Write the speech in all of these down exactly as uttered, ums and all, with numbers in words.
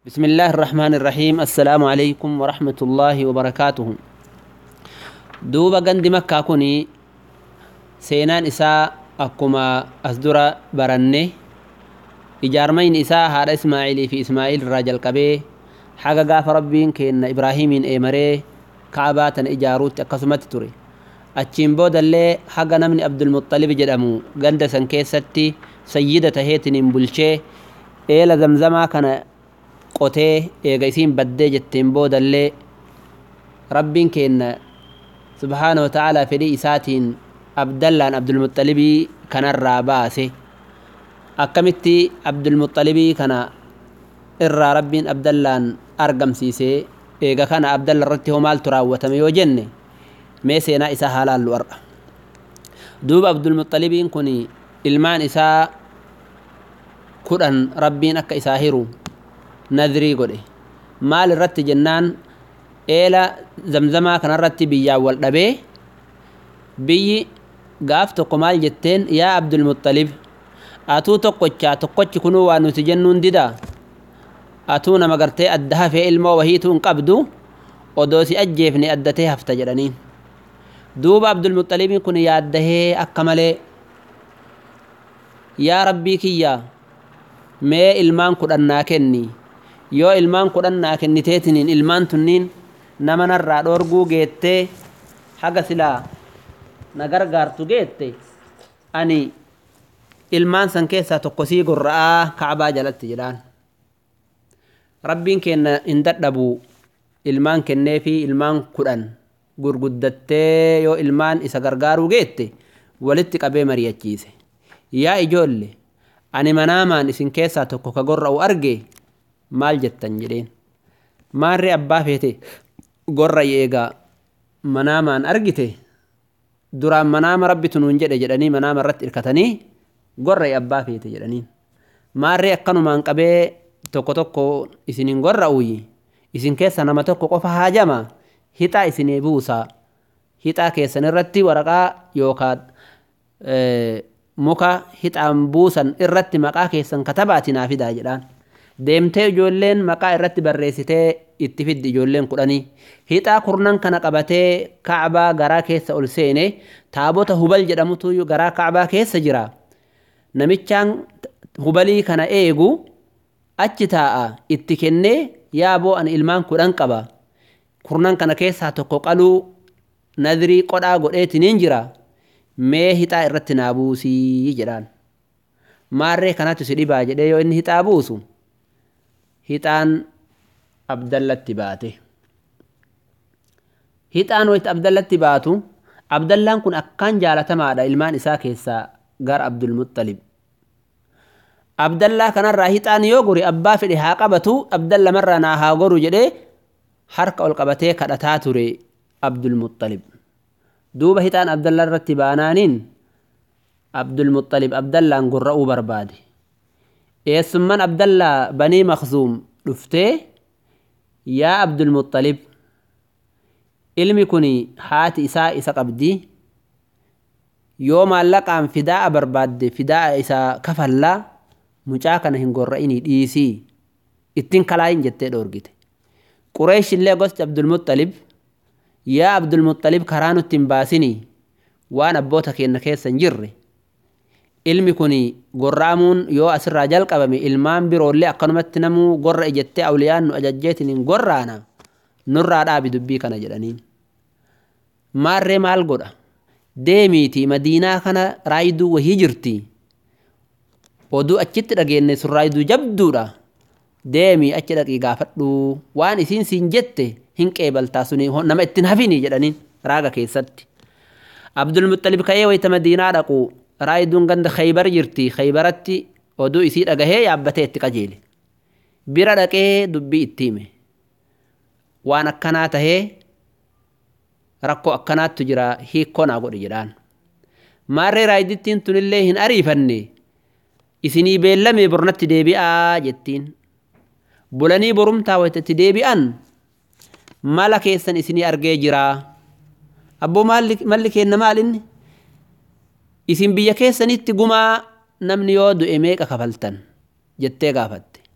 بسم الله الرحمن الرحيم السلام عليكم ورحمة الله وبركاته. دوبا غندي مكة كوني سينان إساء أكما أصدر برنه إجارمين إساء هذا إسماعيل في إسماعيل الرجل كبيه حاجة قاف ربين كإن إبراهيم إيمريه كعبات إجاروت قسمت تري أتشين بود اللي حاجة نمن عبد المطلب جدامو غند سنكيستي سيدة هيتن بلشي إيلا زمزما كان qotee eega isiin baddee jetteen boodallee rabbiin keenna subhaanahu wa ta'aalaa fedhii isaatiin abdallaan abdulmuxxalibii kanarraa baase akkamitti abdulmuxxalibii kana irraa rabbiin abdallaan argamsiisee eega kana abdalla irratti hoo maaltu raawwatame yoo jenne mee seenaa isaa haalaallu ar'a. duuba abdulmuxxalibiin kun ilmaan isaa kudhan rabbiin akka isaa hiru nadrii godhe maal irratti jennaan eela zamzamaa kanarratti biyyaa wal dhabee biyyi gaaf tokko maal jetteen yaa abdulmuxxalib atuu tokkochaa tokkochi kunuu waan nuti jennuun didaa atuu nama gartee adda hafee ilmoo wahiituu hin qabdu odoo si ajjeefne addatee hafta jedhaniin. duuba abdulmuxxalibiin kun yaaddahee akka malee yaa rabbii kiyya mee ilmaan kudhan naa kenni yoo ilmaan kudhan naa kenniteetiniin ilmaan tunniin nama narraa dhoorguu geettee haga silaa na gargaartu geette ani ilmaan san keessaa tokko sii gurra'aa ka'abaa jalatti jedhaan. rabbiin keenna hin dadhabu ilmaan kennee fi ilmaan kudhan gurguddattee yoo ilmaan isa gargaaruu geette walitti qabee mari'achiise yaa ijoolle ani manaamaan isin keessaa tokko ka gorra'u arge maal jettan jedheen. maarree abbaa feete gorra eegaa manaamaan argite duraan manaama rabbitu nuun jedhe jedhanii manaama irratti irkatanii gorra abbaa feete jedhaniin. maarree akkanumaan qabee tokko tokko isinin gorra'uyi isin keessa nama tokko qofa haajama hixaa isinii buusaa hixaa keessan irratti waraqaa yookaan muka hixaan buusan irratti maqaa keessan katabaatinaa fidaa jedhaan. deemtee ijoolleen maqaa irratti barreessitee itti fiddi ijoolleen kudhanii hixaa kurnan kana qabatee ka'abaa garaa keessa ol seene taabota hubal jedhamutu garaa ka'abaa keessa jira. namichaan hubalii kana eegu achi taa'a itti kennee yaa boo ani ilmaan kudhan qaba kurnan kana keessaa tokko qaluu nadrii qodhaa godheetiniin jira mee hixaa irratti naa buusii jedhaan. maarree kanatti si dhibaa jedhee yoo inni hixaa buusu hixaan abdallatti baate. hixaan wayita abdallatti baatu abdallaan kun akkaan jaalatamaadha ilmaan isaa keessaa gara abdulmuxxalib. abdallaa kanarraa hixaan yoo gori abbaa fedhe haa qabatu abdalla marraa naa haa goru jedhee harka ol qabatee kadhataa ture abdulmuxxalib. duuba hixaan abdallaa irratti baanaaniin abdulmuxxalib abdallaan gorra'uu barbaade. eessumman abdallaa banii maqsuum dhuftee yaa abdulmuxxalib ilmi kun haati isaa isa qabdi yoo maallaqaan fidaa barbaadde fidaa isaa kafallaa mucaa kana hin gorra'inii dhiisii ittiin kalaayin jettee dhoorgite. qureesh illee gosti abdulmuxxalib yaa abdulmuxxalib karaa nutti hin baasinii waan abboota keenna keessa hin jirre ilmi kun gorraamuun yoo asirraa jalqabame ilmaan biroollee akkanumatti namuu gorra ijettee awliyaan nu ajajjeetiin hin gorraana nurraa dhaabi dubbii kana jedhaniin. maarree maal godha deemiitii madiinaa kana raayiduu wahii jirti oduu achitti dhageenne sun raayiduu jabduudha deemii achi dhaqii gaafadhu waan isiin siin jette hin qeebaltaa suni nama ittiin hafinii jedhaniin raaga keessatti. abdulmuxxalib ka'ee wayita madiinaa dhaqu raayiduun ganda khaybar jirti khaybaratti oduu isii dhagahee yaabbatee itti qajeele bira dhaqee dubbii itti hime waan akkanaa tahee rakkoo akkanaattu jira hiikkoo naa godhi jedhaan. maarree raayidittiin tunillee hin ariifanne isinii beellamee bornatti deebi'aa jettiin. bulanii borumtaa wayitatti deebi'an mala keessan isinii argee jiraa abboo malli keenna maalinni isin biyya keessanitti gumaa namni yoo du'e meeqa kafaltan jettee gaafatte.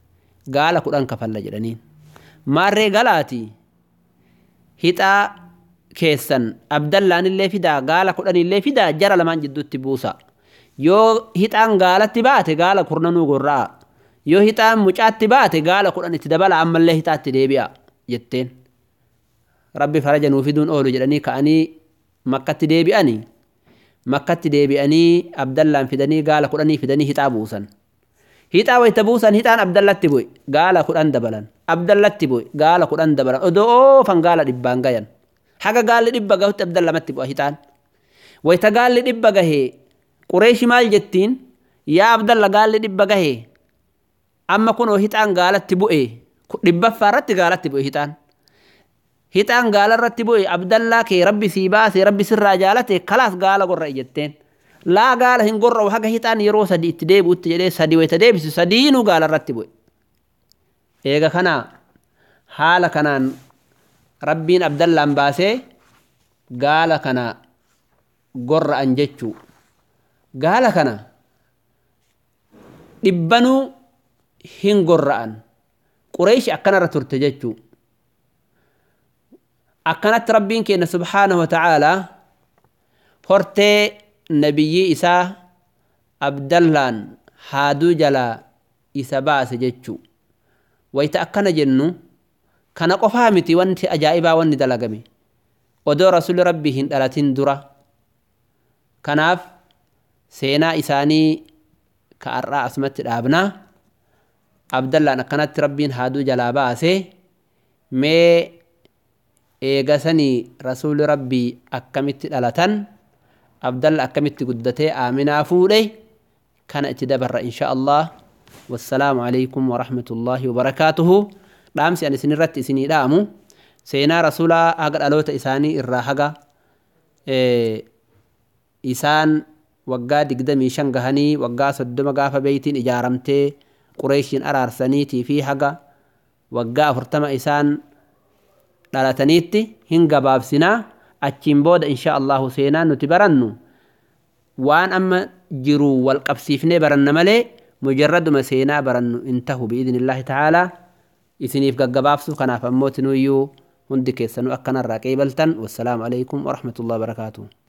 gaala kudhan kafalla jedhaniin maarree galaati hixaa keessan abdallaan illee fidaa gaala kudhan illee fidaa jara lamaan jidduutti buusa yoo hixaan gaalatti baate gaala kurnanuu gorra'a yoo hixaan mucaatti baate gaala kudhan itti dabala ammallee hixaatti deebi'a jetteen rabbi faraja nuu fiduun oolu jedhanii ka'anii makkatti deebi'anii makkatti deebi'anii abdallaan fidanii gaala kudhanii fidanii hixaa buusan hixaa wayta buusan hixaan abdallatti bu'e gaala kudhan dabalan abdallatti bu'e gaala kudhan dabalan odoo oofan gaala dhibbaan gayan haga gaalli dhibba gahutti abdallamatti bu'a hixaan wayta gaalli dhibba gahee qureeshi maal jettiin yaa abdalla gaalli dhibba gahee amma kunoo hixaan gaalatti bu'e dhibbaffaa irratti gaalatti bu'e hixaan hixaan gaala irratti bu'e abdallaa kee rabbi sii baase rabbi sirraa jaalate kalaas gaala gorra jetteen laa gaala hin gorra'u haga hixaan yeroo sadi itti deebi'utti jedhee sadi wayta deebisu sadiinuu gaala irratti bu'e eega kanaa haala kanaan rabbiin abdallaan baasee gaala kana gorra'an jechuu gaala kana dhibbanuu hin gorra'an qureeshi akkanarra turte jechuu akkanatti rabbiin keenya subhaanahu wa ta'aalaa hortee nabiyyii isaa abdallaan haaduu jalaa isa baase jechuu wayta akkana jennu kana qofaa miti wanti ajaa'ibaa wanni dalagame odoo rasuli rabbii hin dhalatin dura kanaaf seenaa isaanii ka arraa asumatti dhaabnaa abdallaan akkanatti rabbiin haaduu jalaa baase mee eegasanii rasuli rabbii akkamitti dhalatan abdalla akkamitti guddatee aaminaa fuudhe kana itti dabarra insha Allah wassalaamu alaykum wa rahmatullahi wa barakaatuhu dhaamsi ani isinirratti isinii dhaamu seenaa rasulaa haga dhaloota isaanii irraa haga isaan waggaa digdamii shan gahanii waggaa soddoma gaafa beeytiin ijaaramtee qureeshiin araarsaniitii fi haga waggaa afurtama isaan dhalataniitti hin gabaabsinaa achiin booda insha Allahu seenaan nuti barannu waan amma jiru wal qabsiifnee baranna malee mujarraduma seenaa barannu intahu biidhnillahi ta'aalaa isiniif gaggabaabsuuf kanaaf ammoo tinuyyuu hundi keessanuu akkanarraa qeebaltan wassalaamu alaykum wa rahmatullahi wa barakaatuh